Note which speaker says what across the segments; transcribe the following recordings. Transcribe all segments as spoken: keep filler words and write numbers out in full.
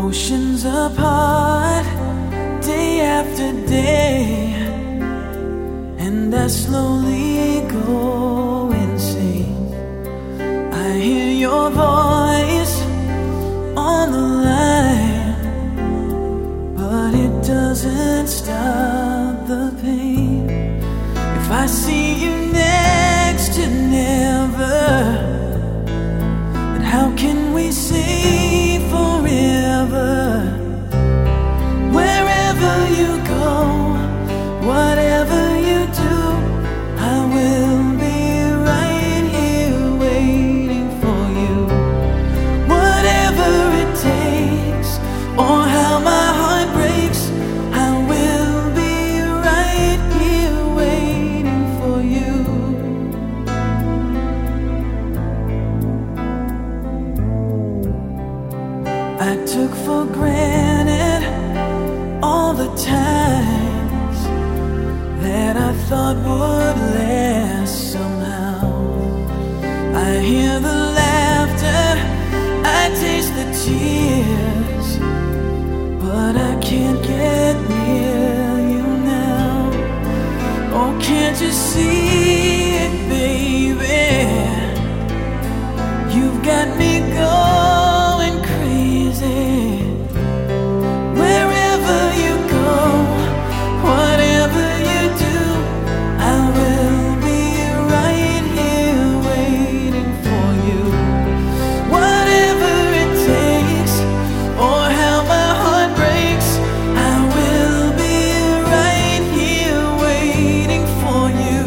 Speaker 1: Oceans apart, day after day, and I slowly go insane. I hear your voice on the line, but it doesn't stop the pain. If I see you next to never, then how can we say forever? Wherever you go, whatever you do, I will be right here waiting for you. Whatever it takes, or how my heart breaks, I will be right here waiting for you. I took for granted all the times that I thought would last somehow. I hear the laughter, I taste the tears, but I can't get near you now. Oh, can't you see it, baby? You've got me going crazy. Wherever you go, whatever you do, I will be right here waiting for you. Whatever it takes, or how my heart breaks, I will be right here waiting for you.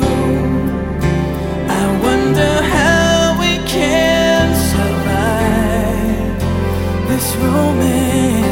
Speaker 1: I wonder how we can survive this romance.